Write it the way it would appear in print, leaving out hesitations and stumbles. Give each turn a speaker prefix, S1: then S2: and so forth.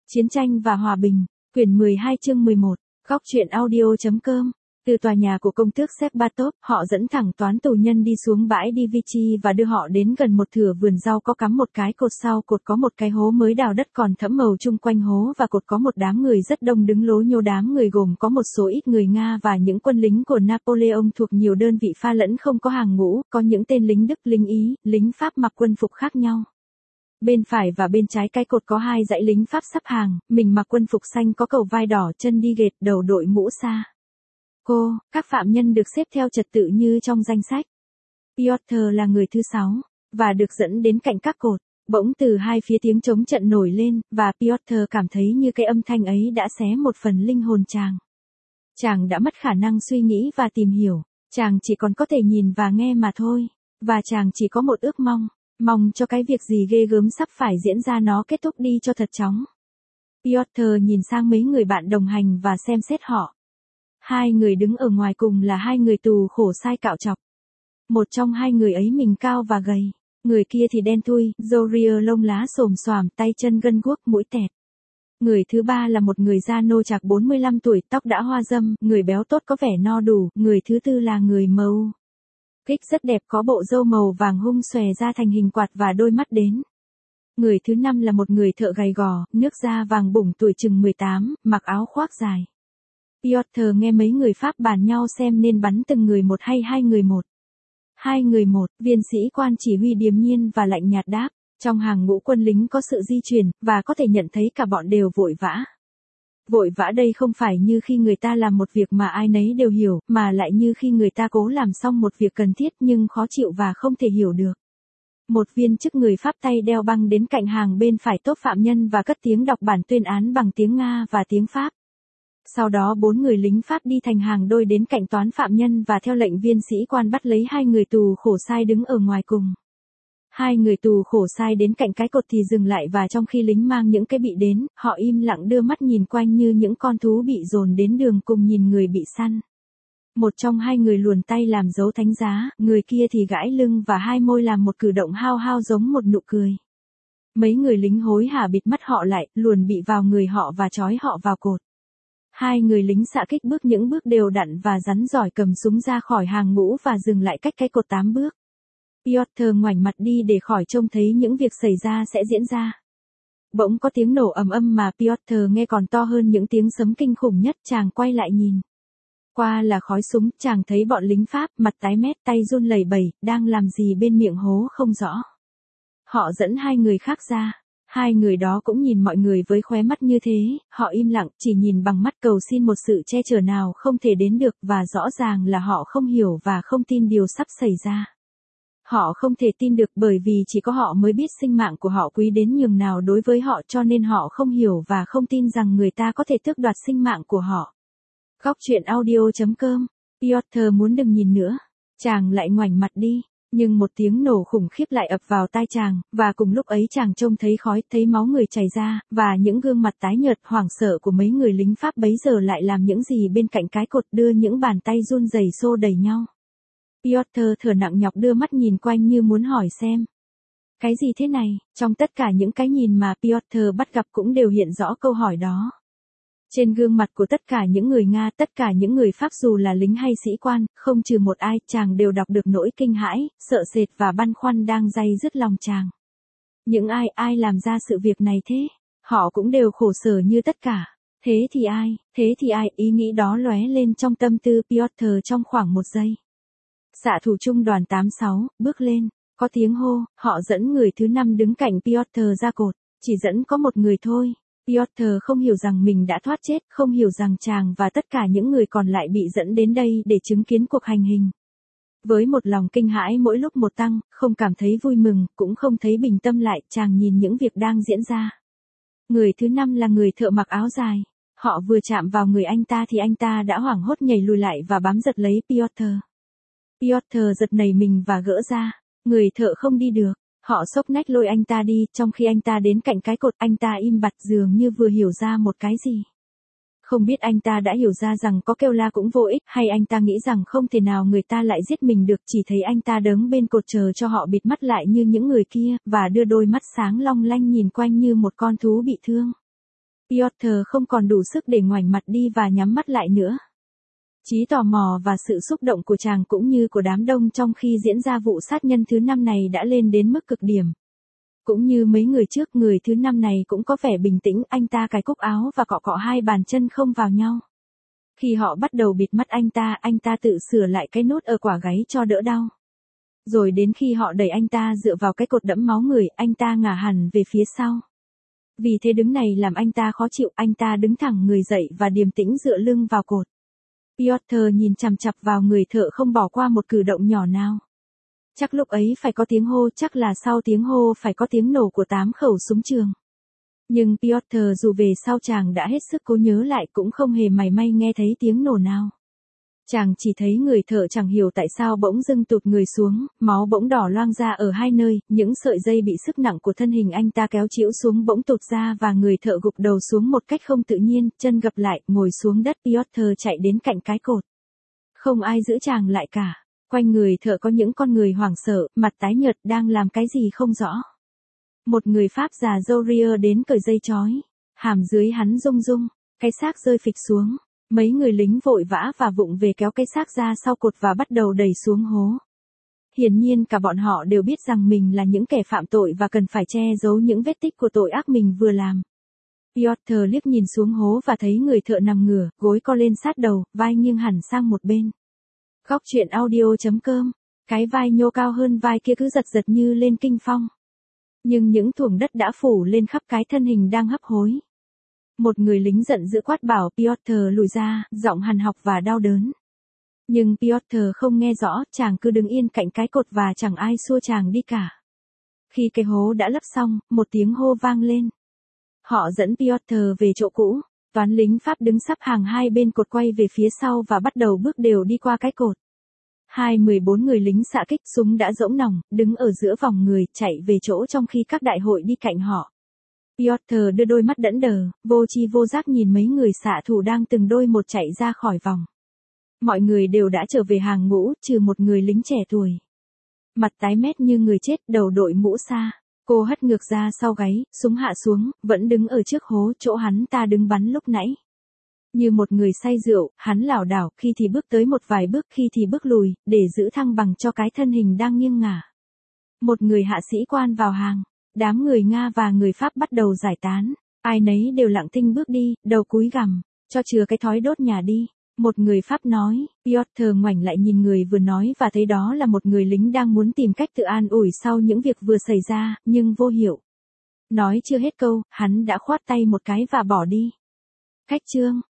S1: Chiến tranh và hòa bình, quyển 12 chương 11, góc truyện audio.com. Từ tòa nhà của công tước Shepbatov, họ dẫn thẳng toán tù nhân đi xuống bãi Divichy và đưa họ đến gần một thửa vườn rau có cắm một cái cột, sau cột có một cái hố mới đào đất còn thẫm màu chung quanh hố, và cột có một đám người rất đông đứng lố nhố. Đám người gồm có một số ít người Nga và những quân lính của Napoleon thuộc nhiều đơn vị pha lẫn không có hàng ngũ, có những tên lính Đức, lính Ý, lính Pháp mặc quân phục khác nhau. Bên phải và bên trái cái cột có hai dãy lính Pháp sắp hàng, mình mặc quân phục xanh có cầu vai đỏ, chân đi ghệt, đầu đội mũ sa. Các phạm nhân được xếp theo trật tự như trong danh sách. Piotr là người thứ 6, và được dẫn đến cạnh các cột. Bỗng từ hai phía tiếng trống trận nổi lên, và Piotr cảm thấy như cái âm thanh ấy đã xé một phần linh hồn chàng. Chàng đã mất khả năng suy nghĩ và tìm hiểu, chàng chỉ còn có thể nhìn và nghe mà thôi, và chàng chỉ có một ước mong cho cái việc gì ghê gớm sắp phải diễn ra nó kết thúc đi cho thật chóng. Piotr nhìn sang mấy người bạn đồng hành và xem xét họ. Hai người đứng ở ngoài cùng là hai người tù khổ sai cạo trọc. Một trong hai người ấy mình cao và gầy, người kia thì đen thui, râu ria lông lá xồm xoàm, tay chân gân guốc, mũi tẹt. Người thứ ba là một người da nô chạc 45 tuổi, tóc đã hoa râm, người béo tốt có vẻ no đủ. Người thứ tư là người màu kích rất đẹp, có bộ râu màu vàng hung xòe ra thành hình quạt và đôi mắt đến. Người thứ năm là một người thợ gầy gò, nước da vàng bủng, tuổi chừng 18, mặc áo khoác dài. Piotr nghe mấy người Pháp bàn nhau xem nên bắn từng người một hay hai người một. Hai người một, viên sĩ quan chỉ huy điềm nhiên và lạnh nhạt đáp. Trong hàng ngũ quân lính có sự di chuyển, và có thể nhận thấy cả bọn đều vội vã. Vội vã đây không phải như khi người ta làm một việc mà ai nấy đều hiểu, mà lại như khi người ta cố làm xong một việc cần thiết nhưng khó chịu và không thể hiểu được. Một viên chức người Pháp tay đeo băng đến cạnh hàng bên phải tốp phạm nhân và cất tiếng đọc bản tuyên án bằng tiếng Nga và tiếng Pháp. Sau đó 4 người lính Pháp đi thành hàng đôi đến cạnh toán phạm nhân và theo lệnh viên sĩ quan bắt lấy hai người tù khổ sai đứng ở ngoài cùng. Hai người tù khổ sai đến cạnh cái cột thì dừng lại, và trong khi lính mang những cái bị đến, họ im lặng đưa mắt nhìn quanh như những con thú bị dồn đến đường cùng nhìn người bị săn. Một trong hai người luồn tay làm dấu thánh giá, người kia thì gãi lưng và hai môi làm một cử động hao hao giống một nụ cười. Mấy người lính hối hả bịt mắt họ lại, luồn bị vào người họ và trói họ vào cột. Hai người lính xạ kích bước những bước đều đặn và rắn giỏi cầm súng ra khỏi hàng ngũ và dừng lại cách cái cột 8 bước. Piotr ngoảnh mặt đi để khỏi trông thấy những việc xảy ra sẽ diễn ra. Bỗng có tiếng nổ ầm ầm mà Piotr nghe còn to hơn những tiếng sấm kinh khủng nhất. Chàng quay lại nhìn. Qua là khói súng, chàng thấy bọn lính Pháp, mặt tái mét, tay run lẩy bẩy, đang làm gì bên miệng hố không rõ. Họ dẫn hai người khác ra. Hai người đó cũng nhìn mọi người với khóe mắt như thế, họ im lặng, chỉ nhìn bằng mắt cầu xin một sự che chở nào không thể đến được, và rõ ràng là họ không hiểu và không tin điều sắp xảy ra. Họ không thể tin được bởi vì chỉ có họ mới biết sinh mạng của họ quý đến nhường nào đối với họ, cho nên họ không hiểu và không tin rằng người ta có thể tước đoạt sinh mạng của họ. Góc truyện audio.com. Piotr muốn đừng nhìn nữa. Chàng lại ngoảnh mặt đi. Nhưng một tiếng nổ khủng khiếp lại ập vào tai chàng, và cùng lúc ấy chàng trông thấy khói, thấy máu người chảy ra, và những gương mặt tái nhợt hoảng sợ của mấy người lính Pháp bấy giờ lại làm những gì bên cạnh cái cột, đưa những bàn tay run rẩy xô đẩy nhau. Piotr thở nặng nhọc đưa mắt nhìn quanh như muốn hỏi xem. Cái gì thế này? Trong tất cả những cái nhìn mà Piotr bắt gặp cũng đều hiện rõ câu hỏi đó. Trên gương mặt của tất cả những người Nga, tất cả những người Pháp dù là lính hay sĩ quan, không trừ một ai, chàng đều đọc được nỗi kinh hãi, sợ sệt và băn khoăn đang day dứt lòng chàng. Những ai làm ra sự việc này thế? Họ cũng đều khổ sở như tất cả. Thế thì ai, ý nghĩ đó lóe lên trong tâm tư Piotr trong khoảng một giây. Xạ thủ trung đoàn 86, bước lên, có tiếng hô, họ dẫn người thứ 5 đứng cạnh Piotr ra cột, chỉ dẫn có một người thôi. Piotr không hiểu rằng mình đã thoát chết, không hiểu rằng chàng và tất cả những người còn lại bị dẫn đến đây để chứng kiến cuộc hành hình. Với một lòng kinh hãi mỗi lúc một tăng, không cảm thấy vui mừng, cũng không thấy bình tâm lại, chàng nhìn những việc đang diễn ra. Người thứ 5 là người thợ mặc áo dài. Họ vừa chạm vào người anh ta thì anh ta đã hoảng hốt nhảy lùi lại và bám giật lấy Piotr. Piotr giật nảy mình và gỡ ra. Người thợ không đi được. Họ xốc nách lôi anh ta đi, trong khi anh ta đến cạnh cái cột, anh ta im bặt dường như vừa hiểu ra một cái gì. Không biết anh ta đã hiểu ra rằng có kêu la cũng vô ích, hay anh ta nghĩ rằng không thể nào người ta lại giết mình được, chỉ thấy anh ta đứng bên cột chờ cho họ bịt mắt lại như những người kia, và đưa đôi mắt sáng long lanh nhìn quanh như một con thú bị thương. Piotr không còn đủ sức để ngoảnh mặt đi và nhắm mắt lại nữa. Trí tò mò và sự xúc động của chàng cũng như của đám đông trong khi diễn ra vụ sát nhân thứ 5 này đã lên đến mức cực điểm. Cũng như mấy người trước, người thứ 5 này cũng có vẻ bình tĩnh, anh ta cài cúc áo và cọ cọ hai bàn chân không vào nhau. Khi họ bắt đầu bịt mắt anh ta tự sửa lại cái nốt ở quả gáy cho đỡ đau. Rồi đến khi họ đẩy anh ta dựa vào cái cột đẫm máu người, anh ta ngả hẳn về phía sau. Vì thế đứng này làm anh ta khó chịu, anh ta đứng thẳng người dậy và điềm tĩnh dựa lưng vào cột. Piotr nhìn chằm chằm vào người thợ không bỏ qua một cử động nhỏ nào. Chắc lúc ấy phải có tiếng hô, chắc là sau tiếng hô phải có tiếng nổ của 8 khẩu súng trường. Nhưng Piotr dù về sau chàng đã hết sức cố nhớ lại cũng không hề mảy may nghe thấy tiếng nổ nào. Chàng chỉ thấy người thợ chẳng hiểu tại sao bỗng dưng tụt người xuống, máu bỗng đỏ loang ra ở hai nơi, những sợi dây bị sức nặng của thân hình anh ta kéo chĩu xuống bỗng tụt ra và người thợ gục đầu xuống một cách không tự nhiên, chân gập lại, ngồi xuống đất. Piotr chạy đến cạnh cái cột. Không ai giữ chàng lại cả. Quanh người thợ có những con người hoảng sợ, mặt tái nhợt đang làm cái gì không rõ. Một người Pháp già râu ria đến cởi dây trói. Hàm dưới hắn rung rung, cái xác rơi phịch xuống. Mấy người lính vội vã và vụng về kéo cái xác ra sau cột và bắt đầu đẩy xuống hố. Hiển nhiên cả bọn họ đều biết rằng mình là những kẻ phạm tội và cần phải che giấu những vết tích của tội ác mình vừa làm. Piotr liếc nhìn xuống hố và thấy người thợ nằm ngửa, gối co lên sát đầu, vai nghiêng hẳn sang một bên. Góc truyện audio.com. Cái vai nhô cao hơn vai kia cứ giật giật như lên kinh phong. Nhưng những thuồng đất đã phủ lên khắp cái thân hình đang hấp hối. Một người lính giận dữ quát bảo Piotr lùi ra, giọng hằn học và đau đớn. Nhưng Piotr không nghe rõ, chàng cứ đứng yên cạnh cái cột và chẳng ai xua chàng đi cả. Khi cái hố đã lấp xong, một tiếng hô vang lên. Họ dẫn Piotr về chỗ cũ. Toán lính Pháp đứng sắp hàng hai bên cột quay về phía sau và bắt đầu bước đều đi qua cái cột. 14 người lính xạ kích, súng đã rỗng nòng, đứng ở giữa vòng người, chạy về chỗ trong khi các đại hội đi cạnh họ. Piotr đưa đôi mắt đẫm đờ, vô tri vô giác nhìn mấy người xạ thủ đang từng đôi một chạy ra khỏi vòng. Mọi người đều đã trở về hàng ngũ, trừ một người lính trẻ tuổi. Mặt tái mét như người chết, đầu đội mũ sa. Cô hất ngược ra sau gáy, súng hạ xuống, vẫn đứng ở trước hố chỗ hắn ta đứng bắn lúc nãy. Như một người say rượu, hắn lảo đảo, khi thì bước tới một vài bước, khi thì bước lùi, để giữ thăng bằng cho cái thân hình đang nghiêng ngả. Một người hạ sĩ quan vào hàng. Đám người Nga và người Pháp bắt đầu giải tán. Ai nấy đều lặng thinh bước đi, đầu cúi gằm, cho chừa cái thói đốt nhà đi. Một người Pháp nói. Piotr ngoảnh lại nhìn người vừa nói và thấy đó là một người lính đang muốn tìm cách tự an ủi sau những việc vừa xảy ra, nhưng vô hiệu. Nói chưa hết câu, hắn đã khoát tay một cái và bỏ đi. Cách chương.